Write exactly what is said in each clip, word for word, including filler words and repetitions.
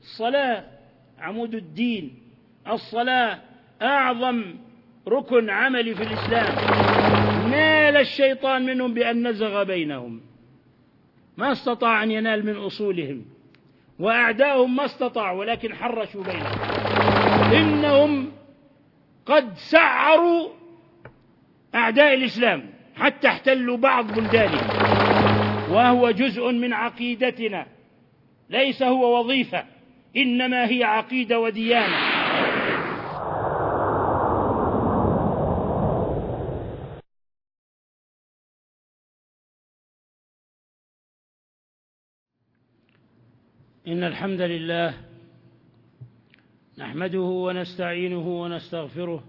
الصلاة عمود الدين، الصلاة أعظم ركن عملي في الإسلام. نال الشيطان منهم بأن نزغ بينهم، ما استطاع أن ينال من أصولهم، وأعداؤهم ما استطاعوا ولكن حرشوا بينهم. إنهم قد سعروا أعداء الإسلام حتى احتلوا بعض بلدانه، وهو جزء من عقيدتنا، ليس هو وظيفة، إنما هي عقيدة وديانة. إن الحمد لله نحمده ونستعينه ونستغفره،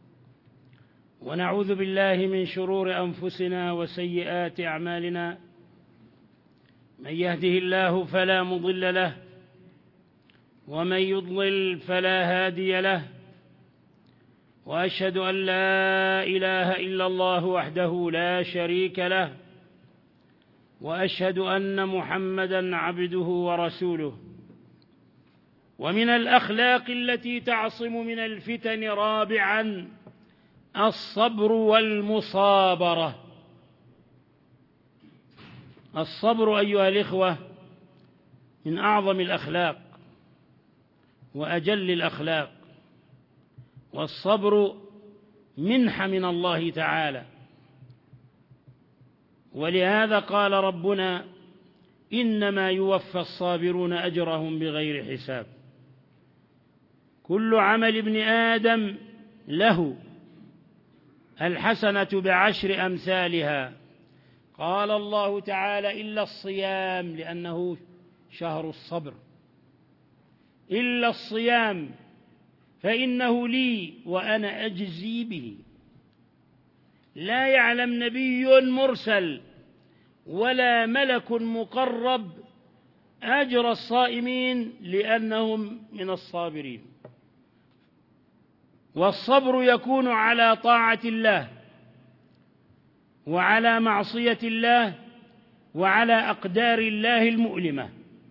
ونعوذ بالله من شرور أنفسنا وسيئات أعمالنا. من يهده الله فلا مضل له، ومن يضلل فلا هادي له، وأشهد أن لا إله إلا الله وحده لا شريك له، وأشهد أن محمدًا عبده ورسوله. ومن الأخلاق التي تعصم من الفتن رابعًا الصبر والمصابرة. الصبر أيها الإخوة من أعظم الأخلاق وأجل الأخلاق، والصبر منحة من الله تعالى، ولهذا قال ربنا: إنما يوفى الصابرون أجرهم بغير حساب. كل عمل ابن آدم له الحسنة بعشر أمثالها. قال الله تعالى: إلا الصيام، لأنه شهر الصبر، إلا الصيام فإنه لي وأنا أجزي به. لا يعلم نبي مرسل ولا ملك مقرب أجر الصائمين لأنهم من الصابرين. والصبر يكون على طاعة الله وعلى معصية الله وعلى أقدار الله المؤلمة.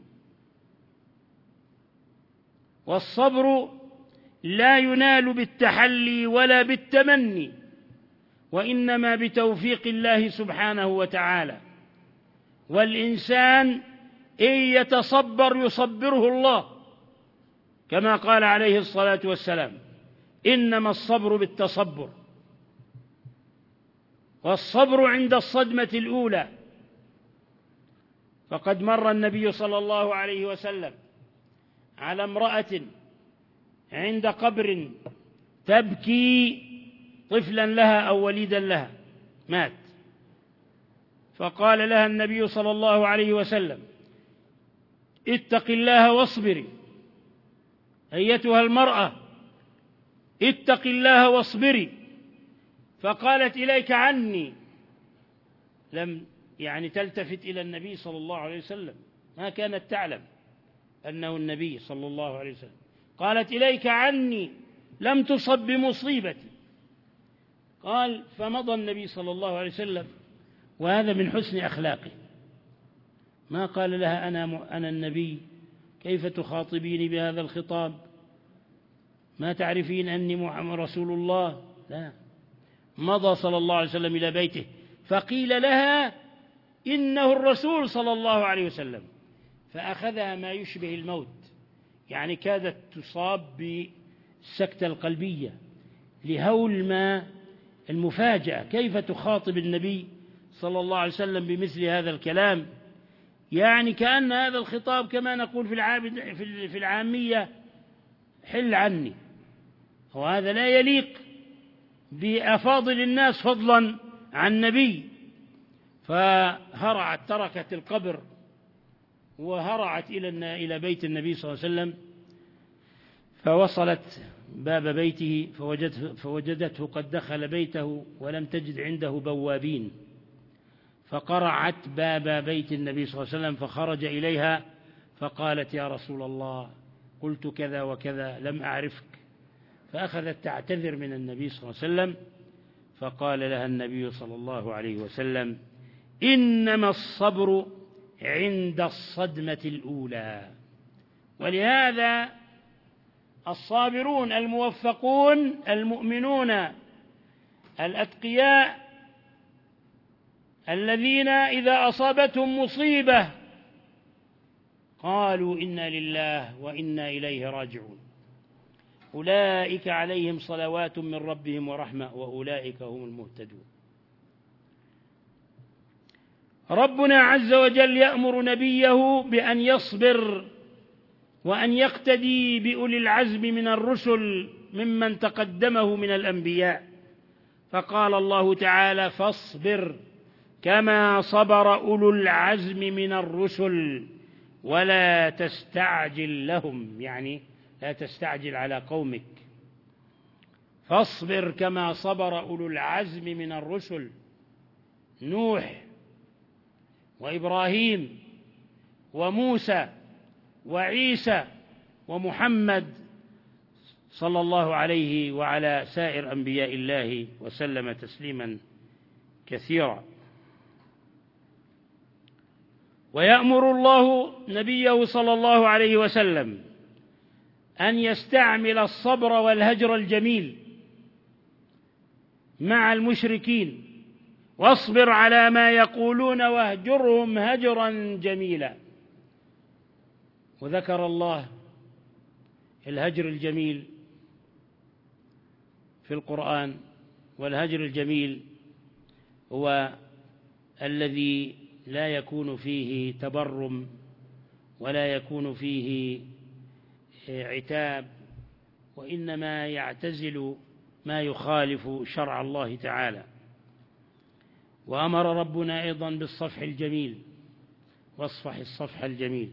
والصبر لا ينال بالتحلي ولا بالتمني، وإنما بتوفيق الله سبحانه وتعالى. والإنسان إن يتصبر يصبره الله، كما قال عليه الصلاة والسلام: إنما الصبر بالتصبر. والصبر عند الصدمة الأولى، فقد مر النبي صلى الله عليه وسلم على امرأة عند قبر تبكي طفلا لها أو وليدا لها مات، فقال لها النبي صلى الله عليه وسلم: اتق الله واصبري أيتها المرأة، اتق الله واصبري. فقالت: إليك عني. لم يعني تلتفت إلى النبي صلى الله عليه وسلم، ما كانت تعلم أنه النبي صلى الله عليه وسلم. قالت: إليك عني، لم تصب بمصيبتي. قال: فمضى النبي صلى الله عليه وسلم، وهذا من حسن أخلاقه، ما قال لها: أنا أنا النبي، كيف تخاطبيني بهذا الخطاب؟ ما تعرفين أني محمد رسول الله؟ لا، مضى صلى الله عليه وسلم إلى بيته، فقيل لها: إنه الرسول صلى الله عليه وسلم. فأخذها ما يشبه الموت، يعني كادت تصاب بالسكتة القلبية لهول ما المفاجأة، كيف تخاطب النبي صلى الله عليه وسلم بمثل هذا الكلام؟ يعني كأن هذا الخطاب كما نقول في العامية: حل عني. وهذا لا يليق بأفاضل الناس فضلا عن نبي. فهرعت، تركت القبر وهرعت إلى إلى بيت النبي صلى الله عليه وسلم، فوصلت باب بيته فوجدته, فوجدته قد دخل بيته ولم تجد عنده بوابين، فقرعت باب بيت النبي صلى الله عليه وسلم، فخرج إليها فقالت: يا رسول الله، قلت كذا وكذا، لم أعرفك. فأخذت تعتذر من النبي صلى الله عليه وسلم، فقال لها النبي صلى الله عليه وسلم: إنما الصبر عند الصدمة الأولى. ولهذا الصابرون الموفقون المؤمنون الأتقياء الذين إذا أصابتهم مصيبة قالوا إنا لله وإنا إليه راجعون أولئك عليهم صلوات من ربهم ورحمة وأولئك هم المهتدون. ربنا عز وجل يأمر نبيه بأن يصبر وأن يقتدي بأولي العزم من الرسل ممن تقدمه من الأنبياء، فقال الله تعالى: فاصبر كما صبر أولو العزم من الرسل ولا تستعجل لهم، يعني لا تستعجل على قومك. فاصبر كما صبر أولو العزم من الرسل، نوح وإبراهيم وموسى وعيسى ومحمد صلى الله عليه وعلى سائر أنبياء الله وسلم تسليما كثيرا. ويأمر الله نبيه صلى الله عليه وسلم أن يستعمل الصبر والهجر الجميل مع المشركين، واصبر على ما يقولون واهجرهم هجرا جميلا. وذكر الله الهجر الجميل في القرآن، والهجر الجميل هو الذي لا يكون فيه تبرم ولا يكون فيه عتاب، وإنما يعتزل ما يخالف شرع الله تعالى. وأمر ربنا أيضا بالصفح الجميل، واصفح الصفح الجميل.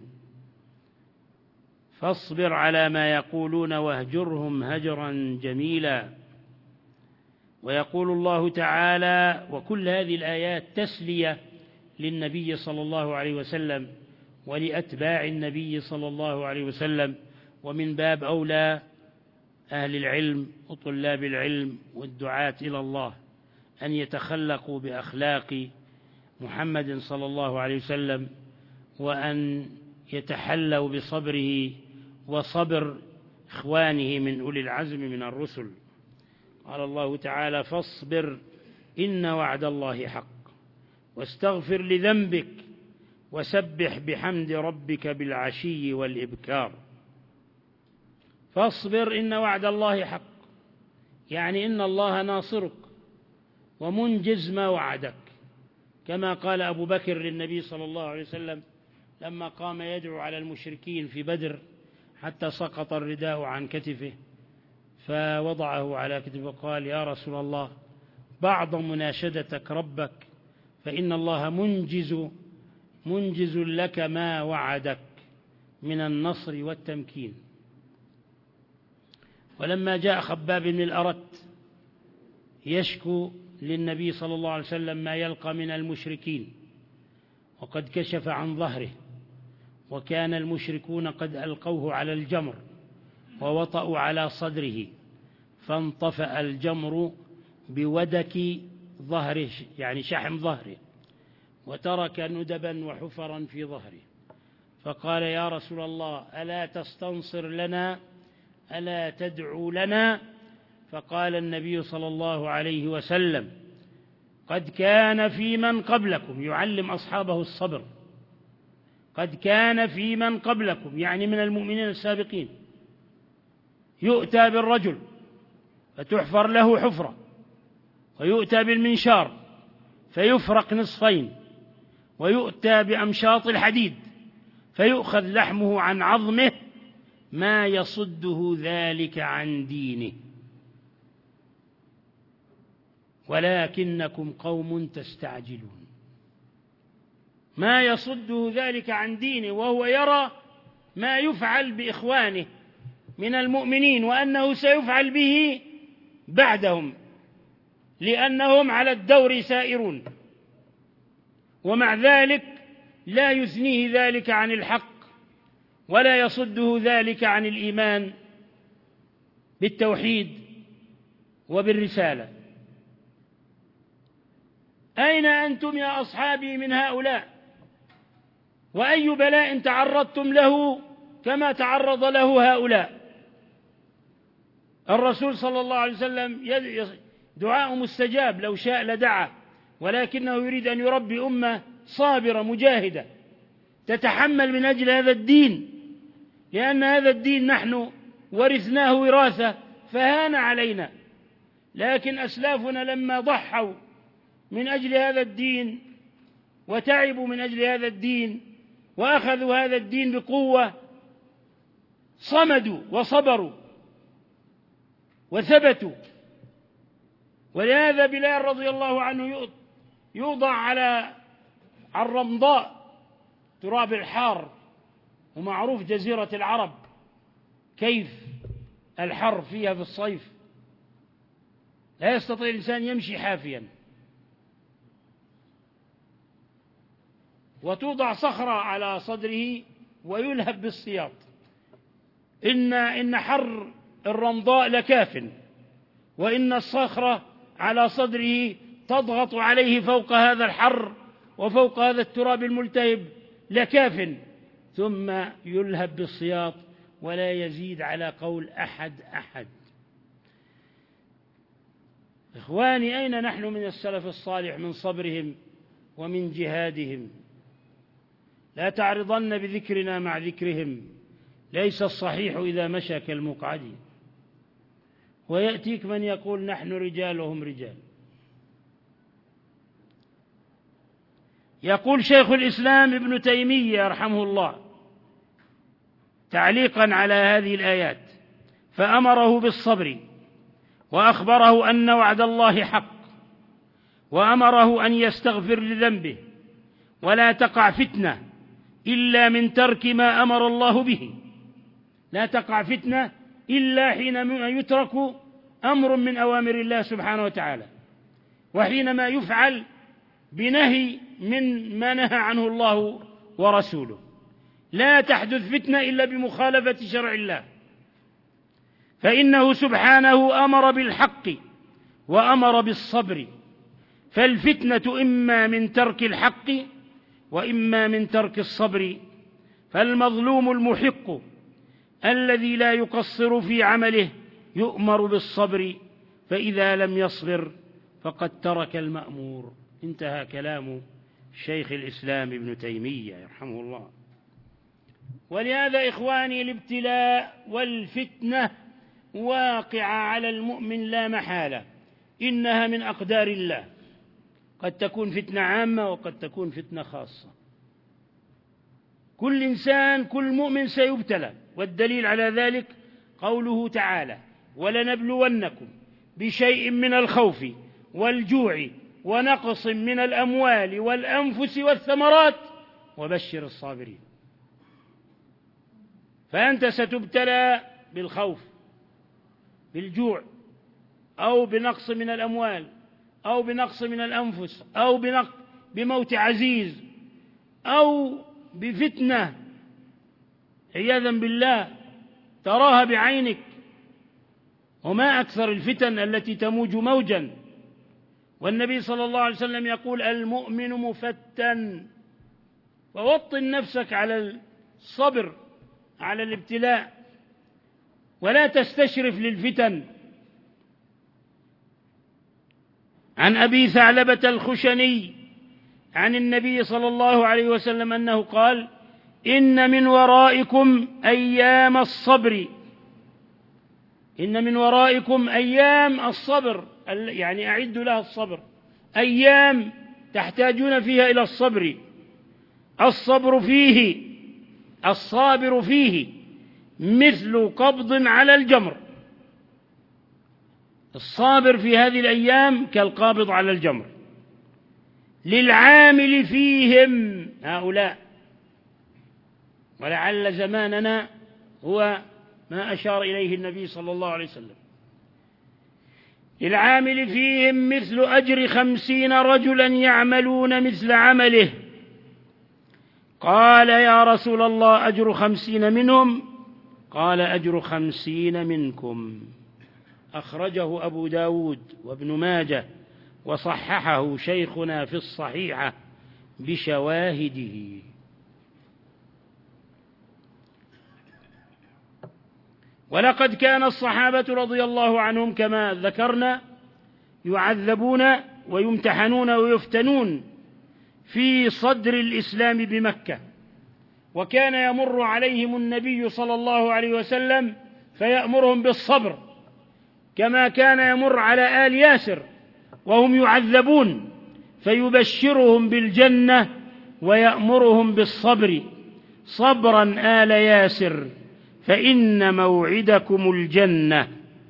فاصبر على ما يقولون واهجرهم هجرا جميلا. ويقول الله تعالى، وكل هذه الآيات تسلية للنبي صلى الله عليه وسلم ولأتباع النبي صلى الله عليه وسلم، ومن باب أولى أهل العلم وطلاب العلم والدعاة إلى الله أن يتخلقوا بأخلاق محمد صلى الله عليه وسلم، وأن يتحلوا بصبره وصبر إخوانه من أولي العزم من الرسل. قال الله تعالى: فاصبر إن وعد الله حق واستغفر لذنبك وسبح بحمد ربك بالعشي والإبكار. فاصبر إن وعد الله حق، يعني إن الله ناصرك ومنجز ما وعدك، كما قال أبو بكر للنبي صلى الله عليه وسلم لما قام يدعو على المشركين في بدر حتى سقط الرداء عن كتفه، فوضعه على كتفه وقال: يا رسول الله، بعض مناشدتك ربك، فإن الله منجز منجز لك ما وعدك من النصر والتمكين. ولما جاء خباب بن الأرت يشكو للنبي صلى الله عليه وسلم ما يلقى من المشركين، وقد كشف عن ظهره، وكان المشركون قد ألقوه على الجمر ووطأوا على صدره، فانطفأ الجمر بودك ظهره، يعني شحم ظهره، وترك ندبا وحفرا في ظهره. فقال: يا رسول الله، ألا تستنصر لنا؟ ألا تدعو لنا؟ فقال النبي صلى الله عليه وسلم: قد كان في من قبلكم، يعلم أصحابه الصبر، قد كان في من قبلكم، يعني من المؤمنين السابقين، يؤتى بالرجل فتحفر له حفرة، ويؤتى بالمنشار فيفرق نصفين، ويؤتى بأمشاط الحديد فيؤخذ لحمه عن عظمه، ما يصده ذلك عن دينه، ولكنكم قوم تستعجلون. ما يصده ذلك عن دينه، وهو يرى ما يفعل بإخوانه من المؤمنين، وأنه سيفعل به بعدهم، لأنهم على الدور سائرون، ومع ذلك لا يثنيه ذلك عن الحق، ولا يصده ذلك عن الإيمان بالتوحيد وبالرسالة. أين أنتم يا أصحابي من هؤلاء؟ وأي بلاء تعرضتم له كما تعرض له هؤلاء. الرسول صلى الله عليه وسلم دعاء مستجاب، لو شاء لدعا، ولكنه يريد أن يربي أمة صابرة مجاهدة تتحمل من أجل هذا الدين، لأن هذا الدين نحن ورثناه وراثة فهان علينا، لكن أسلافنا لما ضحوا من أجل هذا الدين وتعبوا من أجل هذا الدين وأخذوا هذا الدين بقوة صمدوا وصبروا وثبتوا. ولهذا بلال رضي الله عنه يوضع على الرمضاء تراب الحار، ومعروف جزيرة العرب كيف الحر فيها في الصيف، لا يستطيع الإنسان يمشي حافيا، وتوضع صخرة على صدره ويلهب بالسياط. إن إن حر الرمضاء لكاف، وإن الصخرة على صدره تضغط عليه فوق هذا الحر وفوق هذا التراب الملتهب لكاف، ثم يلهب بالسياط ولا يزيد على قول أحد أحد. إخواني، أين نحن من السلف الصالح من صبرهم ومن جهادهم؟ لا تعرضن بذكرنا مع ذكرهم، ليس الصحيح إذا مشى كالمقعد. ويأتيك من يقول نحن رجال وهم رجال. يقول شيخ الإسلام ابن تيمية رحمه الله تعليقا على هذه الآيات: فأمره بالصبر، وأخبره أن وعد الله حق، وأمره أن يستغفر لذنبه، ولا تقع فتنة إلا من ترك ما أمر الله به. لا تقع فتنة إلا حينما يترك أمر من أوامر الله سبحانه وتعالى، وحينما يفعل بنهي من ما نهى عنه الله ورسوله. لا تحدث فتنة إلا بمخالفة شرع الله، فإنه سبحانه أمر بالحق وأمر بالصبر، فالفتنة إما من ترك الحق وإما من ترك الصبر. فالمظلوم المحق الذي لا يقصر في عمله يؤمر بالصبر، فإذا لم يصبر فقد ترك المأمور. انتهى كلام شيخ الإسلام ابن تيمية رحمه الله. ولهذا إخواني، الابتلاء والفتنة واقعة على المؤمن لا محالة، إنها من أقدار الله، قد تكون فتنة عامة وقد تكون فتنة خاصة. كل إنسان كل مؤمن سيبتلى، والدليل على ذلك قوله تعالى: ولنبلونكم بشيء من الخوف والجوع ونقص من الأموال والأنفس والثمرات وبشر الصابرين. فأنت ستبتلى بالخوف، بالجوع، أو بنقص من الأموال، أو بنقص من الأنفس، أو بنقص بموت عزيز، أو بفتنة عياذا بالله تراها بعينك. وما أكثر الفتن التي تموج موجا. والنبي صلى الله عليه وسلم يقول: المؤمن مفتن. فوطن نفسك على الصبر على الابتلاء، ولا تستشرف للفتن. عن أبي ثعلبة الخشني عن النبي صلى الله عليه وسلم أنه قال: إن من ورائكم أيام الصبر، إن من ورائكم أيام الصبر، يعني أعدوا لها الصبر، أيام تحتاجون فيها إلى الصبر. الصبر فيه، الصابر فيه مثل قبض على الجمر. الصابر في هذه الأيام كالقابض على الجمر. للعامل فيهم هؤلاء، ولعل زماننا هو ما أشار إليه النبي صلى الله عليه وسلم. للعامل فيهم مثل أجر خمسين رجلا يعملون مثل عمله. قال: يا رسول الله، أجر خمسين منهم؟ قال: أجر خمسين منكم. أخرجه أبو داود وابن ماجه، وصححه شيخنا في الصحيحة بشواهده. ولقد كان الصحابة رضي الله عنهم كما ذكرنا يعذبون ويمتحنون ويفتنون في صدر الإسلام بمكة، وكان يمر عليهم النبي صلى الله عليه وسلم فيأمرهم بالصبر، كما كان يمر على آل ياسر وهم يعذبون فيبشرهم بالجنة ويأمرهم بالصبر: صبرا آل ياسر فإن موعدكم الجنة.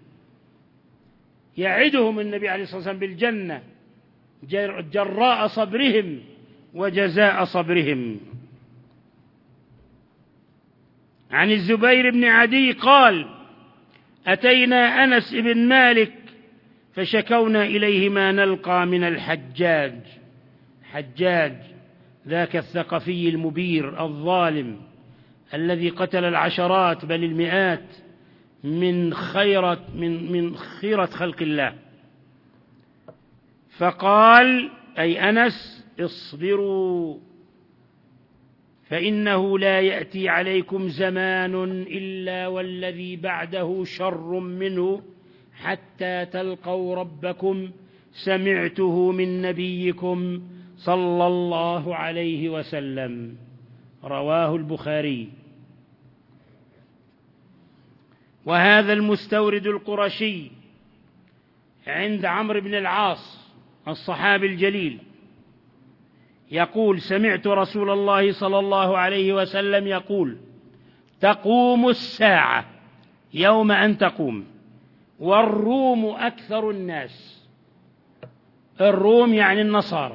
يعدهم النبي عليه الصلاة والسلام بالجنة جراء صبرهم وجزاء صبرهم. عن الزبير بن عدي قال: أتينا أنس بن مالك فشكونا إليه ما نلقى من الحجاج. حجاج ذاك الثقفي المبير الظالم الذي قتل العشرات بل المئات من خيرة من من خيرة خلق الله. فقال أي أنس: اصبروا فإنه لا يأتي عليكم زمان إلا والذي بعده شر منه حتى تلقوا ربكم، سمعته من نبيكم صلى الله عليه وسلم. رواه البخاري. وهذا المستورد القرشي عند عمرو بن العاص الصحابي الجليل يقول: سمعت رسول الله صلى الله عليه وسلم يقول: تقوم الساعة يوم أن تقوم والروم أكثر الناس. الروم يعني النصارى.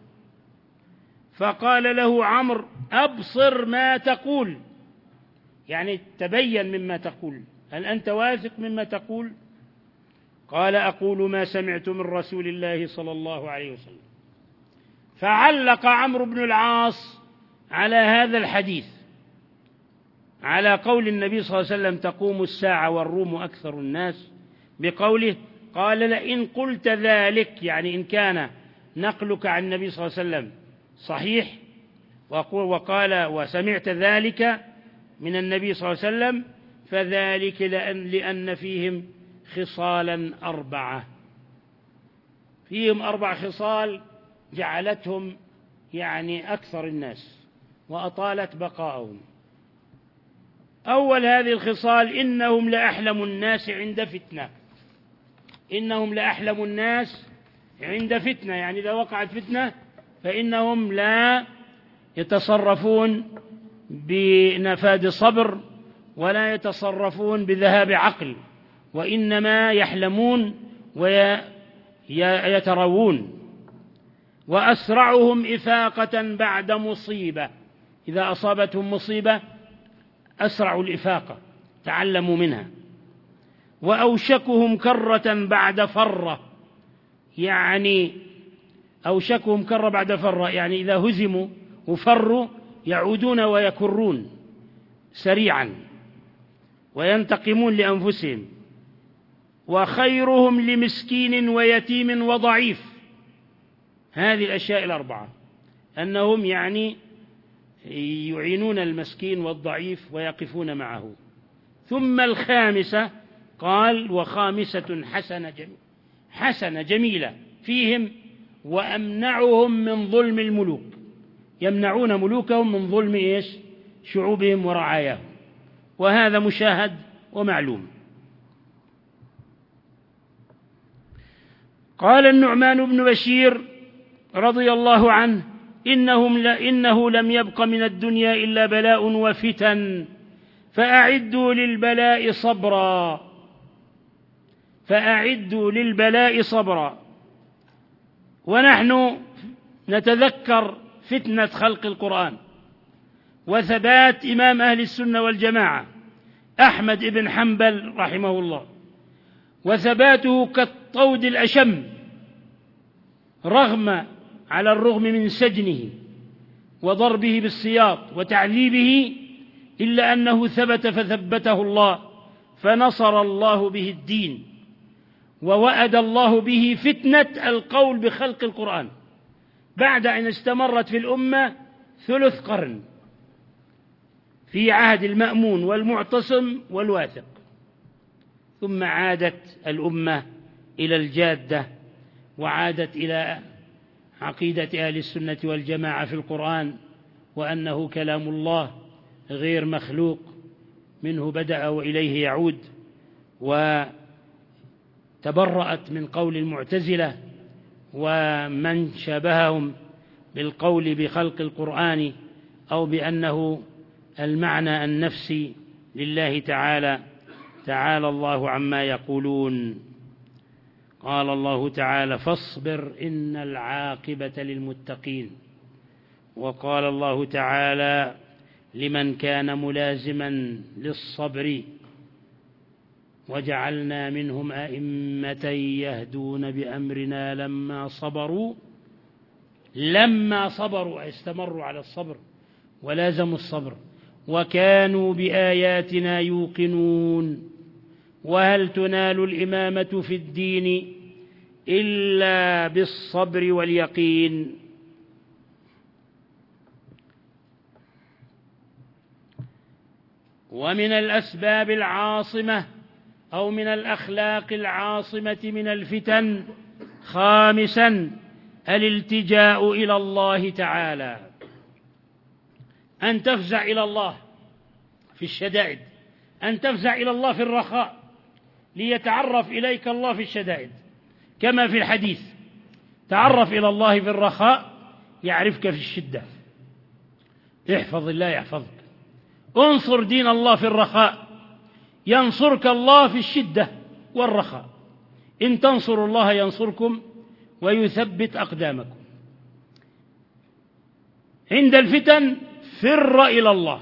فقال له عمرو: أبصر ما تقول، يعني تبين مما تقول، هل أنت واثق مما تقول؟ قال: أقول ما سمعت من رسول الله صلى الله عليه وسلم. فعلق عمرو بن العاص على هذا الحديث على قول النبي صلى الله عليه وسلم: تقوم الساعة والروم أكثر الناس، بقوله: قال: لئن قلت ذلك، يعني إن كان نقلك عن النبي صلى الله عليه وسلم صحيح وقال وسمعت ذلك من النبي صلى الله عليه وسلم، فذلك لأن, لأن فيهم خصالا أربعة، فيهم أربع خصال جعلتهم يعني أكثر الناس وأطالت بقاءهم. أول هذه الخصال: إنهم لأحلم الناس عند فتنة. إنهم لأحلم الناس عند فتنة، يعني إذا وقعت فتنة فإنهم لا يتصرفون بنفاذ صبر ولا يتصرفون بذهاب عقل، وإنما يحلمون ويتروون. وأسرعهم إفاقة بعد مصيبة، إذا أصابتهم مصيبة أسرعوا الإفاقة، تعلموا منها. وأوشكهم كرة بعد فرة، يعني أوشكهم كرة بعد فرة، يعني إذا هزموا وفروا يعودون ويكرون سريعا وينتقمون لأنفسهم. وخيرهم لمسكين ويتيم وضعيف. هذه الأشياء الأربعة، أنهم يعني يعينون المسكين والضعيف ويقفون معه. ثم الخامسة قال: وخامسة حسنة جميلة, حسنة جميلة فيهم: وأمنعهم من ظلم الملوك. يمنعون ملوكهم من ظلم إيش؟ شعوبهم ورعاياهم. وهذا مشاهد ومعلوم. قال النعمان بن بشير رضي الله عنه: إنهم ل... إنه لم يبق من الدنيا إلا بلاء وفتن، فأعدوا للبلاء صبرا فأعدوا للبلاء صبرا. ونحن نتذكر فتنة خلق القرآن وثبات إمام أهل السنة والجماعة أحمد بن حنبل رحمه الله، وثباته كالطود الأشم، رغم على الرغم من سجنه وضربه بالسياط وتعذيبه، إلا أنه ثبت فثبته الله، فنصر الله به الدين، ووأد الله به فتنة القول بخلق القرآن بعد أن استمرت في الأمة ثلث قرن في عهد المأمون والمعتصم والواثق. ثم عادت الأمة إلى الجادة، وعادت إلى عقيدة أهل السنة والجماعة في القرآن، وأنه كلام الله غير مخلوق، منه بدأ وإليه يعود، وتبرأت من قول المعتزلة ومن شابههم بالقول بخلق القرآن أو بأنه المعنى النفسي لله تعالى. تعالى الله عما يقولون. قال الله تعالى: فاصبر إن العاقبة للمتقين. وقال الله تعالى لمن كان ملازما للصبر: وجعلنا منهم أئمة يهدون بأمرنا لما صبروا لما صبروا استمروا على الصبر ولازموا الصبر وكانوا بآياتنا يوقنون. وهل تنال الإمامة في الدين إلا بالصبر واليقين. ومن الأسباب العاصمة أو من الأخلاق العاصمة من الفتن: خامسا الالتجاء إلى الله تعالى، أن تفزع إلى الله في الشدائد، أن تفزع إلى الله في الرخاء ليتعرف إليك الله في الشدائد، كما في الحديث: تعرف إلى الله في الرخاء يعرفك في الشدة. احفظ الله يحفظك، انصر دين الله في الرخاء ينصرك الله في الشدة والرخاء. إن تنصروا الله ينصركم ويثبت أقدامكم. عند الفتن فر إلى الله،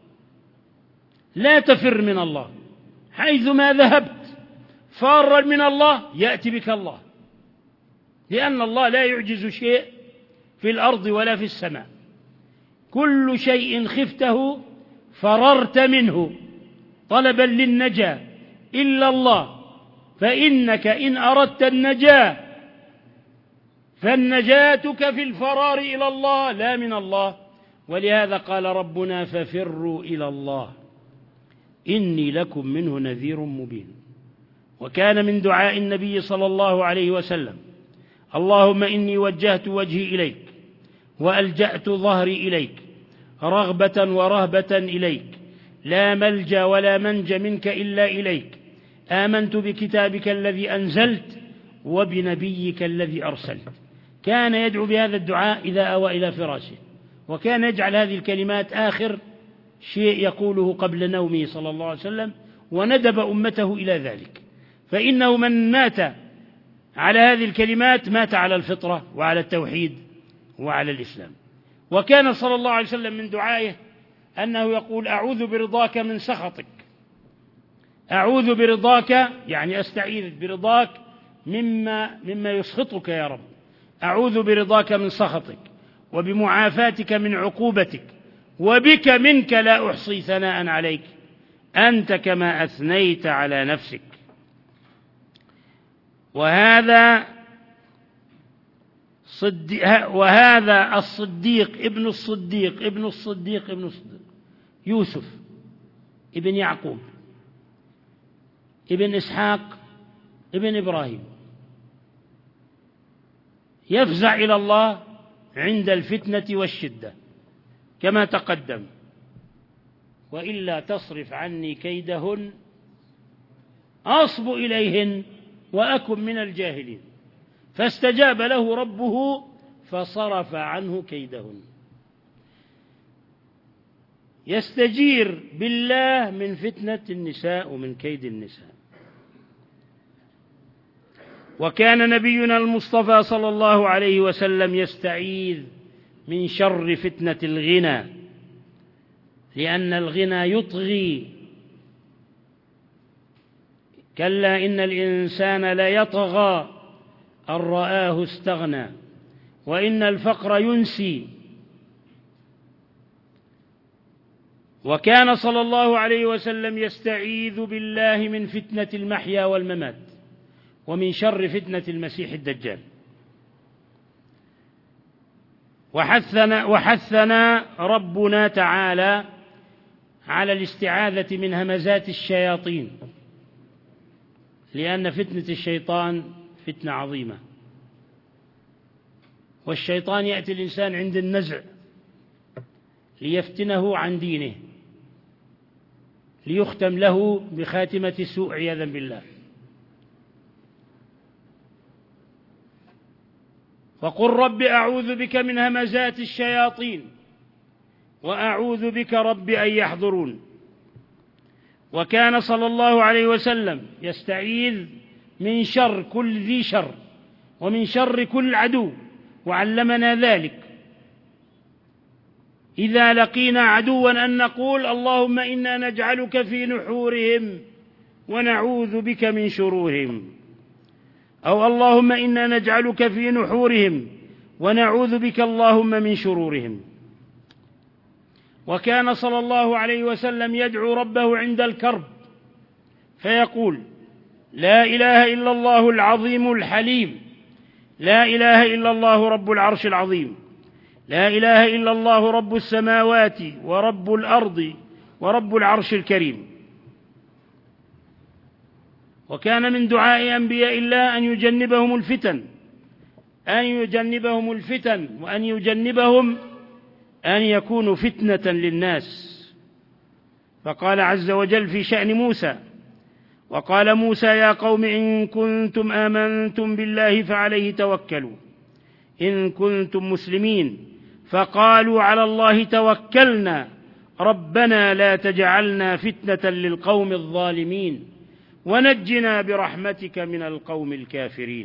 لا تفر من الله، حيثما ذهبت فارا من الله يأتي بك الله، لأن الله لا يعجز شيء في الأرض ولا في السماء. كل شيء خفته فررت منه طلبا للنجاة إلا الله، فإنك إن أردت النجاة فالنجاتك في الفرار إلى الله لا من الله. ولهذا قال ربنا: ففروا إلى الله إني لكم منه نذير مبين. وكان من دعاء النبي صلى الله عليه وسلم: اللهم إني وجهت وجهي إليك وألجأت ظهري إليك رغبة ورهبة إليك، لا ملجأ ولا منج منك إلا إليك، آمنت بكتابك الذي أنزلت وبنبيك الذي أرسلت. كان يدعو بهذا الدعاء إذا أوى إلى فراشه، وكان يجعل هذه الكلمات آخر شيء يقوله قبل نومه صلى الله عليه وسلم، وندب أمته إلى ذلك، فإنه من مات على هذه الكلمات مات على الفطرة وعلى التوحيد وعلى الإسلام. وكان صلى الله عليه وسلم من دعائه أنه يقول: أعوذ برضاك من سخطك. أعوذ برضاك يعني أستعيذ برضاك مما, مما يسخطك يا رب. أعوذ برضاك من سخطك وبمعافاتك من عقوبتك وبك منك لا أحصي ثناء عليك أنت كما أثنيت على نفسك. وهذا صديق وهذا الصديق ابن الصديق ابن الصديق ابن الصديق يوسف ابن يعقوب ابن إسحاق ابن إبراهيم يفزع إلى الله عند الفتنة والشدة كما تقدم: وإلا تصرف عني كيدهن أصب إليهن وأكن من الجاهلين. فاستجاب له ربه فصرف عنه كيدهن. يستجير بالله من فتنة النساء ومن كيد النساء. وكان نبينا المصطفى صلى الله عليه وسلم يستعيذ من شر فتنة الغنى، لأن الغنى يطغي. كلا إن الإنسان لا يطغى أن رآه استغنى، وإن الفقر ينسي. وكان صلى الله عليه وسلم يستعيذ بالله من فتنة المحيا والممات ومن شر فتنة المسيح الدجال. وحثنا, وحثنا ربنا تعالى على الاستعاذة من همزات الشياطين لأن فتنة الشيطان فتنة عظيمة، والشيطان يأتي الإنسان عند النزع ليفتنه عن دينه، ليختم له بخاتمة سوء عياذا بالله. وقل رب أعوذ بك من همزات الشياطين وأعوذ بك رب أن يحضرون. وكان صلى الله عليه وسلم يستعيذ من شر كل ذي شر ومن شر كل عدو، وعلمنا ذلك إذا لقينا عدوا أن نقول اللهم إنا نجعلك في نحورهم ونعوذ بك من شرورهم، أو اللهم إنا نجعلك في نحورهم ونعوذ بك اللهم من شرورهم. وكان صلى الله عليه وسلم يدعو ربه عند الكرب فيقول لا إله إلا الله العظيم الحليم، لا إله إلا الله رب العرش العظيم، لا إله إلا الله رب السماوات ورب الأرض ورب العرش الكريم. وكان من دعاء أنبياء الله أن يجنبهم الفتن أن يجنبهم الفتن وأن يجنبهم أن يكونوا فتنة للناس. فقال عز وجل في شأن موسى: وقال موسى يا قوم إن كنتم آمنتم بالله فعليه توكلوا إن كنتم مسلمين، فقالوا على الله توكلنا ربنا لا تجعلنا فتنة للقوم الظالمين ونجنا برحمتك من القوم الكافرين.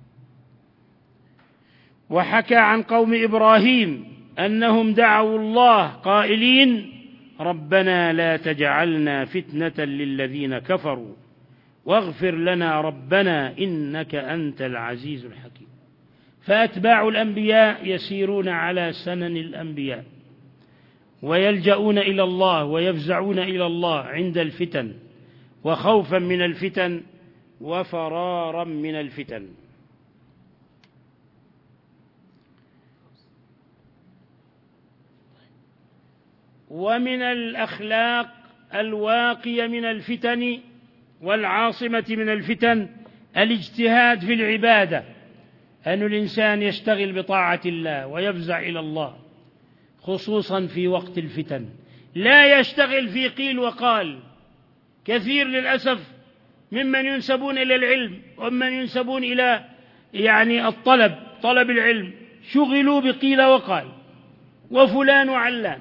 وحكى عن قوم إبراهيم أنهم دعوا الله قائلين ربنا لا تجعلنا فتنة للذين كفروا واغفر لنا ربنا إنك أنت العزيز الحكيم. فأتباع الأنبياء يسيرون على سنن الأنبياء ويلجؤون إلى الله ويفزعون إلى الله عند الفتن، وخوفا من الفتن وفرارا من الفتن. ومن الأخلاق الواقية من الفتن والعاصمة من الفتن الاجتهاد في العبادة، أن الإنسان يشتغل بطاعة الله ويفزع إلى الله خصوصا في وقت الفتن، لا يشتغل في قيل وقال. كثير للأسف ممن ينسبون إلى العلم ومن ينسبون إلى يعني الطلب طلب العلم شغلوا بقيل وقال وفلان وعلان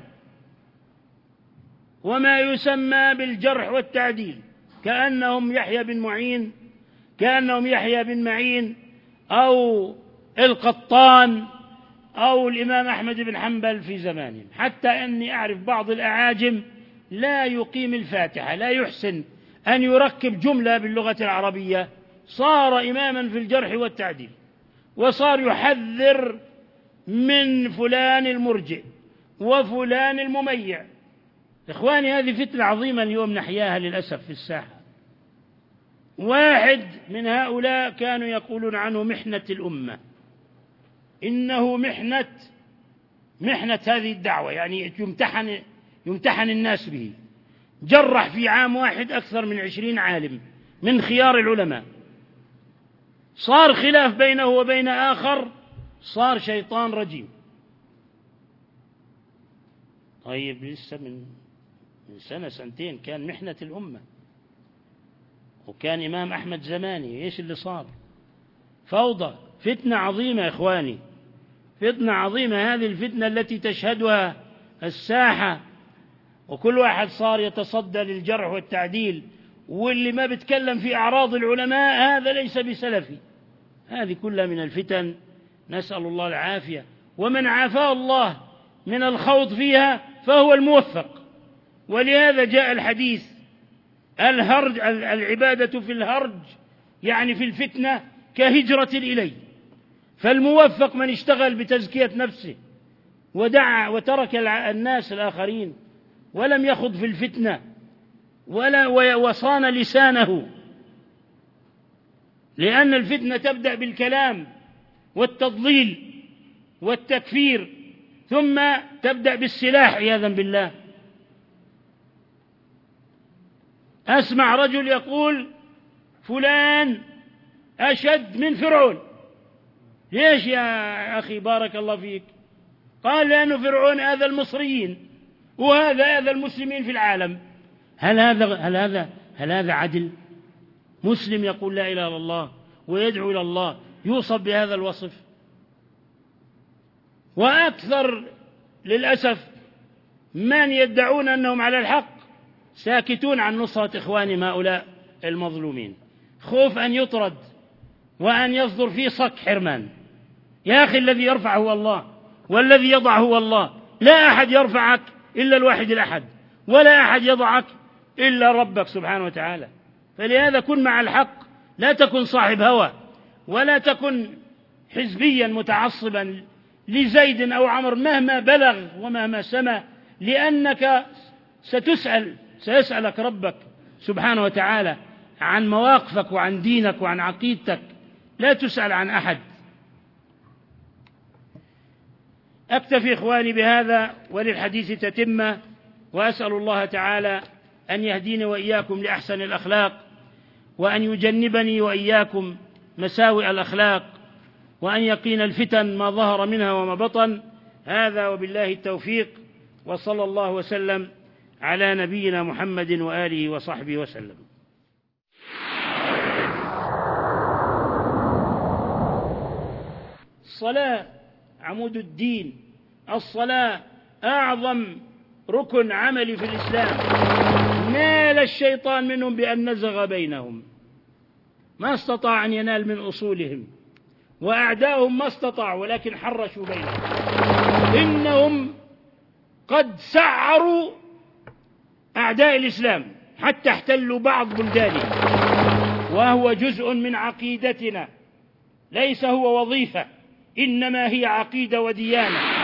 وما يسمى بالجرح والتعديل، كأنهم يحيى بن معين كأنهم يحيى بن معين أو القطان أو الإمام أحمد بن حنبل في زمانهم. حتى أني أعرف بعض الأعاجم لا يقيم الفاتحة، لا يحسن أن يركب جملة باللغة العربية، صار إماما في الجرح والتعديل، وصار يحذر من فلان المرجئ وفلان المميع. إخواني، هذه فتنة عظيمة اليوم نحياها للأسف في الساحة. واحد من هؤلاء كانوا يقولون عنه محنة الأمة، إنه محنة محنة هذه الدعوة، يعني يمتحن يمتحن الناس به. جرح في عام واحد أكثر من عشرين عالم من خيار العلماء، صار خلاف بينه وبين آخر، صار شيطان رجيم. طيب لسه من من سنة سنتين كان محنة الأمة وكان إمام أحمد زماني، إيش اللي صار؟ فوضى، فتنة عظيمة يا إخواني، فتنة عظيمة. هذه الفتنة التي تشهدها الساحة، وكل واحد صار يتصدى للجرح والتعديل، واللي ما بتكلم في أعراض العلماء هذا ليس بسلفي. هذه كلها من الفتن، نسأل الله العافية. ومن عافاه الله من الخوض فيها فهو الموفق. ولهذا جاء الحديث الهرج العبادة في الهرج يعني في الفتنة كهجرة إليه. فالموفق من اشتغل بتزكية نفسه ودعا وترك الناس الآخرين ولم يخض في الفتنة ولا وصان لسانه، لأن الفتنة تبدأ بالكلام والتضليل والتكفير، ثم تبدأ بالسلاح عياذا بالله. أسمع رجل يقول فلان أشد من فرعون. ليش يا أخي بارك الله فيك؟ قال لأن فرعون آذى المصريين وهذا آذى المسلمين في العالم. هل هذا هل هذا هل هذا عدل؟ مسلم يقول لا إله إلا الله ويدعو إلى الله يوصف بهذا الوصف؟ وأكثر للأسف من يدعون أنهم على الحق ساكتون عن نصرة إخوانهم هؤلاء المظلومين، خوف أن يطرد وأن يصدر فيه صك حرمان. يا أخي الذي يرفع هو الله والذي يضع هو الله، لا أحد يرفعك إلا الواحد الأحد، ولا أحد يضعك إلا ربك سبحانه وتعالى. فلهذا كن مع الحق، لا تكن صاحب هوى، ولا تكن حزبيا متعصبا لزيد أو عمر مهما بلغ ومهما سمى، لأنك ستسأل سيسألك ربك سبحانه وتعالى عن مواقفك وعن دينك وعن عقيدتك، لا تسأل عن أحد. أكتفي إخواني بهذا وللحديث تتمة، وأسأل الله تعالى أن يهديني وإياكم لأحسن الأخلاق، وأن يجنبني وإياكم مساوئ الأخلاق، وأن يقينا الفتن ما ظهر منها وما بطن. هذا وبالله التوفيق، وصلى الله وسلم على نبينا محمد وآله وصحبه وسلم. الصلاة عمود الدين، الصلاة أعظم ركن عملي في الإسلام، نال الشيطان منهم بأن نزغ بينهم، ما استطاع أن ينال من أصولهم، وأعداؤهم ما استطاعوا ولكن حرشوا بينهم. إنهم قد سعروا أعداء الإسلام حتى احتلوا بعض بلدانه، وهو جزء من عقيدتنا، ليس هو وظيفة، إنما هي عقيدة وديانة.